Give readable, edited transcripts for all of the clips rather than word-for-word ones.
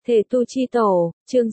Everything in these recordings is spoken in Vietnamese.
Thể tu chi tổ, chương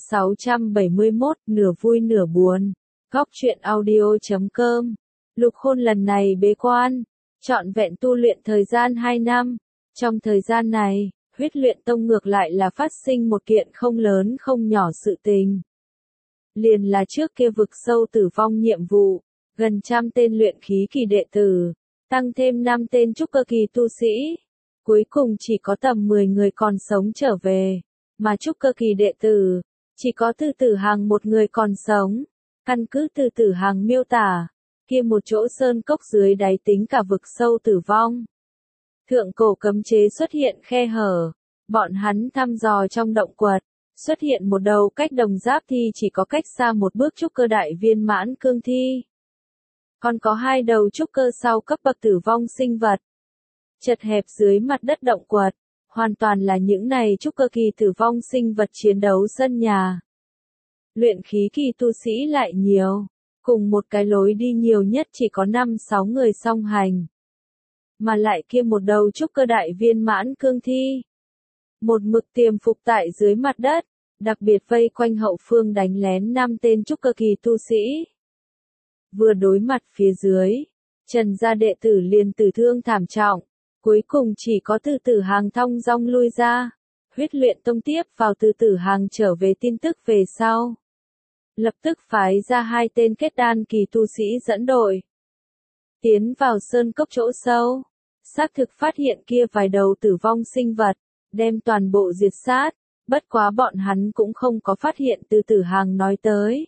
671, nửa vui nửa buồn. Góc truyện audio.com. Lục Khôn lần này bế quan, trọn vẹn tu luyện thời gian 2 năm. Trong thời gian này, Huyết Luyện Tông ngược lại là phát sinh một kiện không lớn không nhỏ sự tình. Liền là trước kia vực sâu tử vong nhiệm vụ, gần 100 tên luyện khí kỳ đệ tử, tăng thêm 5 tên trúc cơ kỳ tu sĩ. Cuối cùng chỉ có tầm 10 người còn sống trở về. Mà trúc cơ kỳ đệ tử, chỉ có Từ Tử Hằng một người còn sống. Căn cứ Từ Tử Hằng miêu tả, kia một chỗ sơn cốc dưới đáy tính cả vực sâu tử vong. Thượng cổ cấm chế xuất hiện khe hở, bọn hắn thăm dò trong động quật, xuất hiện một đầu cách đồng giáp thi chỉ có cách xa một bước trúc cơ đại viên mãn cương thi. Còn có 2 đầu trúc cơ sau cấp bậc tử vong sinh vật. Chật hẹp dưới mặt đất động quật, hoàn toàn là những này trúc cơ kỳ tử vong sinh vật chiến đấu sân nhà. Luyện khí kỳ tu sĩ lại nhiều, cùng một cái lối đi nhiều nhất chỉ có 5-6 người song hành. Mà lại kia một đầu trúc cơ đại viên mãn cương thi. Một mực tiềm phục tại dưới mặt đất, đặc biệt vây quanh hậu phương đánh lén 5 tên trúc cơ kỳ tu sĩ. Vừa đối mặt phía dưới, Trần gia đệ tử liền tử thương thảm trọng. Cuối cùng chỉ có Từ Tử Hằng thong dong lui ra. Huyết Luyện Tông tiếp vào Từ Tử Hằng trở về tin tức về sau. Lập tức phái ra 2 tên kết đan kỳ tu sĩ dẫn đội. Tiến vào sơn cốc chỗ sâu. Xác thực phát hiện kia vài đầu tử vong sinh vật. Đem toàn bộ diệt sát. Bất quá bọn hắn cũng không có phát hiện Từ Tử Hằng nói tới.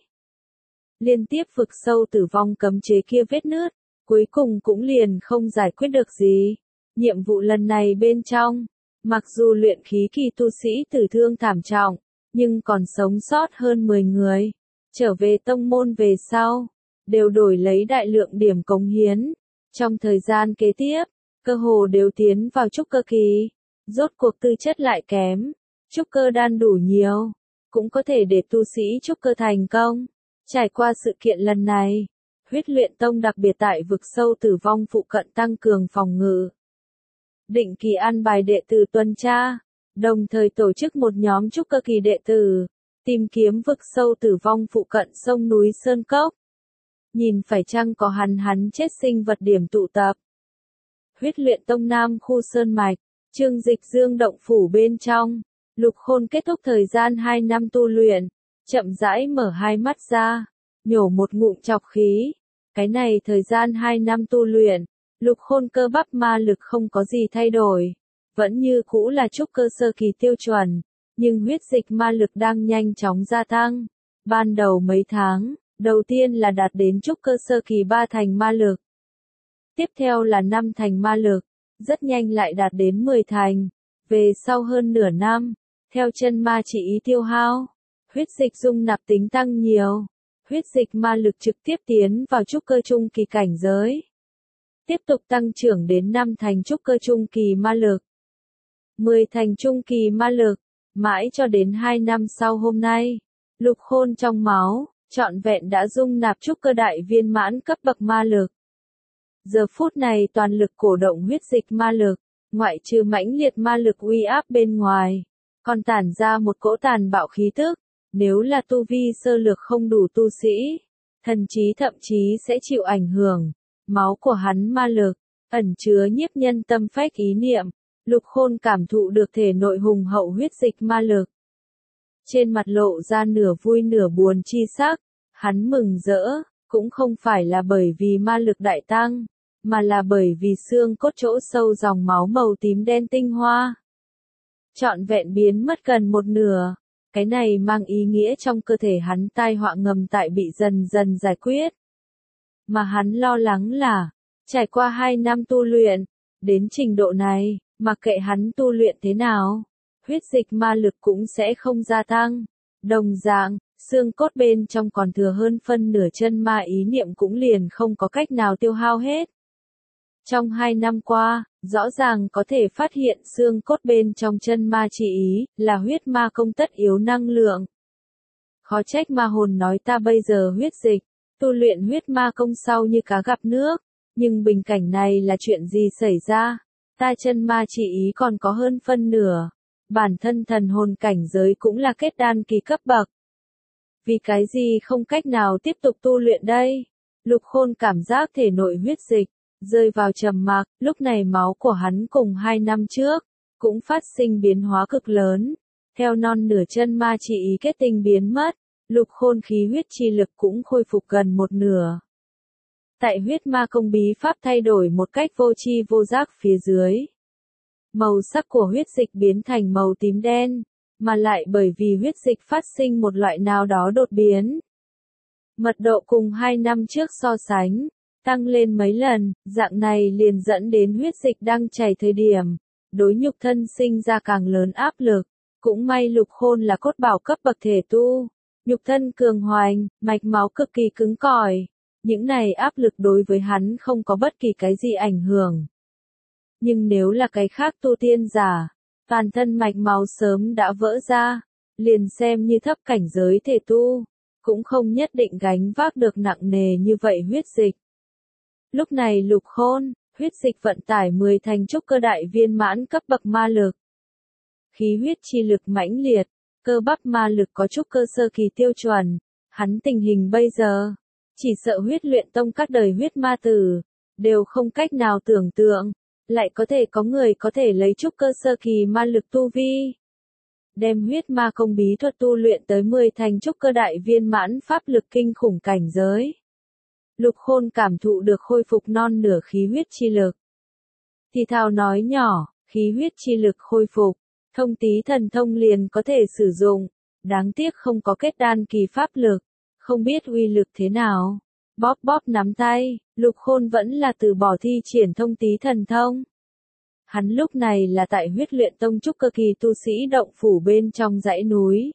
Liên tiếp vực sâu tử vong cấm chế kia vết nứt. Cuối cùng cũng liền không giải quyết được gì. Nhiệm vụ lần này bên trong, mặc dù luyện khí kỳ tu sĩ tử thương thảm trọng, nhưng còn sống sót hơn 10 người. Trở về tông môn về sau, đều đổi lấy đại lượng điểm cống hiến. Trong thời gian kế tiếp, cơ hồ đều tiến vào trúc cơ kỳ. Rốt cuộc tư chất lại kém, trúc cơ đan đủ nhiều, cũng có thể để tu sĩ trúc cơ thành công. Trải qua sự kiện lần này, Huyết Luyện Tông đặc biệt tại vực sâu tử vong phụ cận tăng cường phòng ngự. Định kỳ an bài đệ tử tuần tra, đồng thời tổ chức một nhóm trúc cơ kỳ đệ tử, tìm kiếm vực sâu tử vong phụ cận sông núi Sơn Cốc. Nhìn phải chăng có hắn chết sinh vật điểm tụ tập. Huyết Luyện Tông Nam khu Sơn Mạch, Trương Dịch Dương động phủ bên trong, Lục Khôn kết thúc thời gian 2 năm tu luyện, chậm rãi mở 2 mắt ra, nhổ một ngụm trọc khí. Cái này thời gian 2 năm tu luyện, Lục Khôn cơ bắp ma lực không có gì thay đổi, vẫn như cũ là trúc cơ sơ kỳ tiêu chuẩn, nhưng huyết dịch ma lực đang nhanh chóng gia tăng. Ban đầu mấy tháng, đầu tiên là đạt đến trúc cơ sơ kỳ 3 thành ma lực. Tiếp theo là 5 thành ma lực, rất nhanh lại đạt đến 10 thành. Về sau hơn nửa năm, theo chân ma chỉ ý tiêu hao, huyết dịch dung nạp tính tăng nhiều, huyết dịch ma lực trực tiếp tiến vào trúc cơ trung kỳ cảnh giới. Tiếp tục tăng trưởng đến 5 thành trúc cơ trung kỳ ma lực, 10 thành trung kỳ ma lực, mãi cho đến 2 năm sau hôm nay, Lục Khôn trong máu, trọn vẹn đã dung nạp trúc cơ đại viên mãn cấp bậc ma lực. Giờ phút này toàn lực cổ động huyết dịch ma lực, ngoại trừ mãnh liệt ma lực uy áp bên ngoài, còn tản ra một cỗ tàn bạo khí tức, nếu là tu vi sơ lược không đủ tu sĩ, thần trí thậm chí sẽ chịu ảnh hưởng. Máu của hắn ma lực, ẩn chứa nhiếp nhân tâm phách ý niệm, Lục Khôn cảm thụ được thể nội hùng hậu huyết dịch ma lực. Trên mặt lộ ra nửa vui nửa buồn chi sắc, hắn mừng rỡ, cũng không phải là bởi vì ma lực đại tăng, mà là bởi vì xương cốt chỗ sâu dòng máu màu tím đen tinh hoa. Trọn vẹn biến mất gần một nửa, cái này mang ý nghĩa trong cơ thể hắn tai họa ngầm tại bị dần dần giải quyết. Mà hắn lo lắng là, trải qua 2 năm tu luyện, đến trình độ này, mặc kệ hắn tu luyện thế nào, huyết dịch ma lực cũng sẽ không gia tăng. Đồng dạng, xương cốt bên trong còn thừa hơn phân nửa chân ma ý niệm cũng liền không có cách nào tiêu hao hết. Trong 2 năm qua, rõ ràng có thể phát hiện xương cốt bên trong chân ma chỉ ý, là huyết ma công tất yếu năng lượng. Khó trách ma hồn nói ta bây giờ huyết dịch, tu luyện huyết ma công sau như cá gặp nước, nhưng bình cảnh này là chuyện gì xảy ra? Ta chân ma chỉ ý còn có hơn phân nửa, bản thân thần hồn cảnh giới cũng là kết đan kỳ cấp bậc. Vì cái gì không cách nào tiếp tục tu luyện đây? Lục Khôn cảm giác thể nội huyết dịch rơi vào trầm mặc, lúc này máu của hắn cùng 2 năm trước cũng phát sinh biến hóa cực lớn. Theo non nửa chân ma chi ý kết tinh biến mất, Lục Khôn khí huyết chi lực cũng khôi phục gần một nửa. Tại huyết ma công bí pháp thay đổi một cách vô tri vô giác phía dưới. Màu sắc của huyết dịch biến thành màu tím đen, mà lại bởi vì huyết dịch phát sinh một loại nào đó đột biến. Mật độ cùng 2 năm trước so sánh, tăng lên mấy lần, dạng này liền dẫn đến huyết dịch đang chảy thời điểm, đối nhục thân sinh ra càng lớn áp lực. Cũng may Lục Khôn là cốt bảo cấp bậc thể tu, nhục thân cường hoành, mạch máu cực kỳ cứng cỏi. Những này áp lực đối với hắn không có bất kỳ cái gì ảnh hưởng. Nhưng nếu là cái khác tu tiên giả, toàn thân mạch máu sớm đã vỡ ra, liền xem như thấp cảnh giới thể tu, cũng không nhất định gánh vác được nặng nề như vậy huyết dịch. Lúc này Lục Khôn, huyết dịch vận tải 10 thành trúc cơ đại viên mãn cấp bậc ma lực. Khí huyết chi lực mãnh liệt, cơ bắp ma lực có trúc cơ sơ kỳ tiêu chuẩn, hắn tình hình bây giờ, chỉ sợ huyết luyện tông các đời huyết ma tử, đều không cách nào tưởng tượng, lại có thể có người có thể lấy trúc cơ sơ kỳ ma lực tu vi. Đem huyết ma công bí thuật tu luyện tới 10 thành trúc cơ đại viên mãn pháp lực kinh khủng cảnh giới. Lục Khôn cảm thụ được khôi phục non nửa khí huyết chi lực. Thì thào nói nhỏ, khí huyết chi lực khôi phục, thông tí thần thông liền có thể sử dụng, đáng tiếc không có kết đan kỳ pháp lực, không biết uy lực thế nào. Bóp bóp nắm tay, Lục Khôn vẫn là từ bỏ thi triển thông tí thần thông. Hắn lúc này là tại huyết luyện tông trúc cơ kỳ tu sĩ động phủ bên trong dãy núi.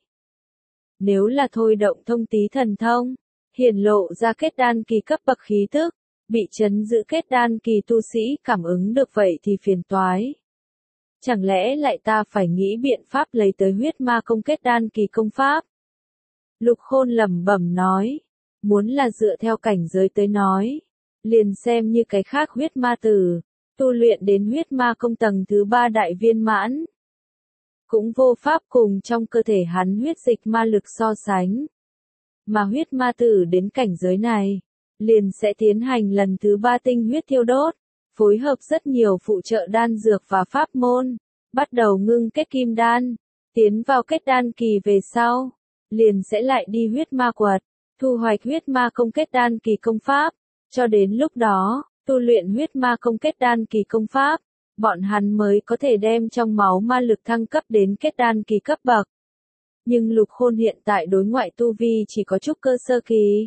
Nếu là thôi động thông tí thần thông, hiển lộ ra kết đan kỳ cấp bậc khí tức, bị trấn giữ kết đan kỳ tu sĩ cảm ứng được vậy thì phiền toái. Chẳng lẽ lại ta phải nghĩ biện pháp lấy tới huyết ma công kết đan kỳ công pháp? Lục Khôn lẩm bẩm nói, muốn là dựa theo cảnh giới tới nói, liền xem như cái khác huyết ma tử, tu luyện đến huyết ma công tầng thứ 3 đại viên mãn. Cũng vô pháp cùng trong cơ thể hắn huyết dịch ma lực so sánh. Mà huyết ma tử đến cảnh giới này, liền sẽ tiến hành lần thứ 3 tinh huyết thiêu đốt, phối hợp rất nhiều phụ trợ đan dược và pháp môn, bắt đầu ngưng kết kim đan, tiến vào kết đan kỳ về sau, liền sẽ lại đi huyết ma quật, thu hoạch huyết ma công kết đan kỳ công pháp, cho đến lúc đó, tu luyện huyết ma công kết đan kỳ công pháp, bọn hắn mới có thể đem trong máu ma lực thăng cấp đến kết đan kỳ cấp bậc. Nhưng Lục Khôn hiện tại đối ngoại tu vi chỉ có trúc cơ sơ kỳ.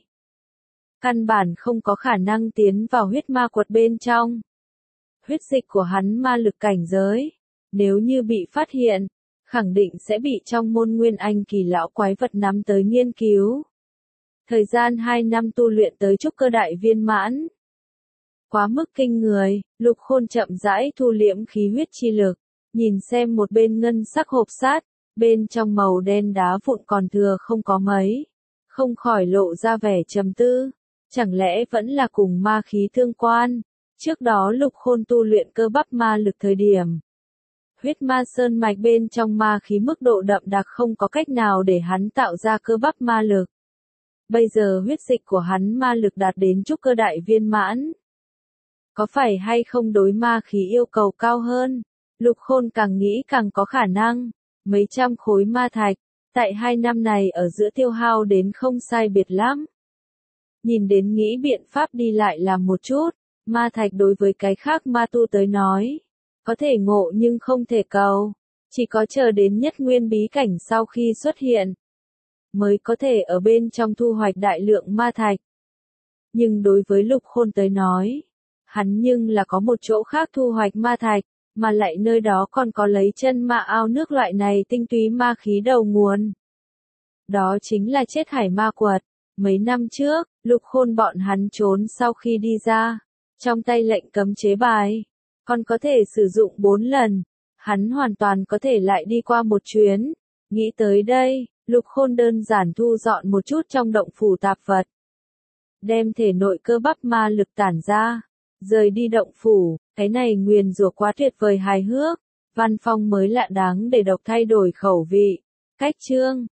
Căn bản không có khả năng tiến vào huyết ma quật bên trong. Huyết dịch của hắn ma lực cảnh giới, nếu như bị phát hiện, khẳng định sẽ bị trong môn nguyên anh kỳ lão quái vật nắm tới nghiên cứu. Thời gian 2 năm tu luyện tới trúc cơ đại viên mãn. Quá mức kinh người, Lục Khôn chậm rãi thu liễm khí huyết chi lực, nhìn xem một bên ngân sắc hộp sắt, bên trong màu đen đá vụn còn thừa không có mấy, không khỏi lộ ra vẻ trầm tư, chẳng lẽ vẫn là cùng ma khí tương quan. Trước đó Lục Khôn tu luyện cơ bắp ma lực thời điểm, huyết ma sơn mạch bên trong ma khí mức độ đậm đặc không có cách nào để hắn tạo ra cơ bắp ma lực. Bây giờ huyết dịch của hắn ma lực đạt đến trúc cơ đại viên mãn. Có phải hay không đối ma khí yêu cầu cao hơn? Lục Khôn càng nghĩ càng có khả năng. Mấy trăm khối ma thạch, tại 2 năm này ở giữa tiêu hao đến không sai biệt lắm. Nhìn đến nghĩ biện pháp đi lại làm một chút, ma thạch đối với cái khác ma tu tới nói, có thể ngộ nhưng không thể cầu, chỉ có chờ đến nhất nguyên bí cảnh sau khi xuất hiện, mới có thể ở bên trong thu hoạch đại lượng ma thạch. Nhưng đối với Lục Khôn tới nói, hắn nhưng là có một chỗ khác thu hoạch ma thạch, mà lại nơi đó còn có lấy chân ma ao nước loại này tinh túy ma khí đầu nguồn. Đó chính là chết hải ma quật. Mấy năm trước, Lục Khôn bọn hắn trốn sau khi đi ra, trong tay lệnh cấm chế bài, còn có thể sử dụng 4 lần, hắn hoàn toàn có thể lại đi qua một chuyến. Nghĩ tới đây, Lục Khôn đơn giản thu dọn một chút trong động phủ tạp vật, đem thể nội cơ bắp ma lực tản ra, rời đi động phủ. Cái này nguyền rủa quá tuyệt vời hài hước, Văn phong mới lạ đáng để đọc thay đổi khẩu vị. Cách chương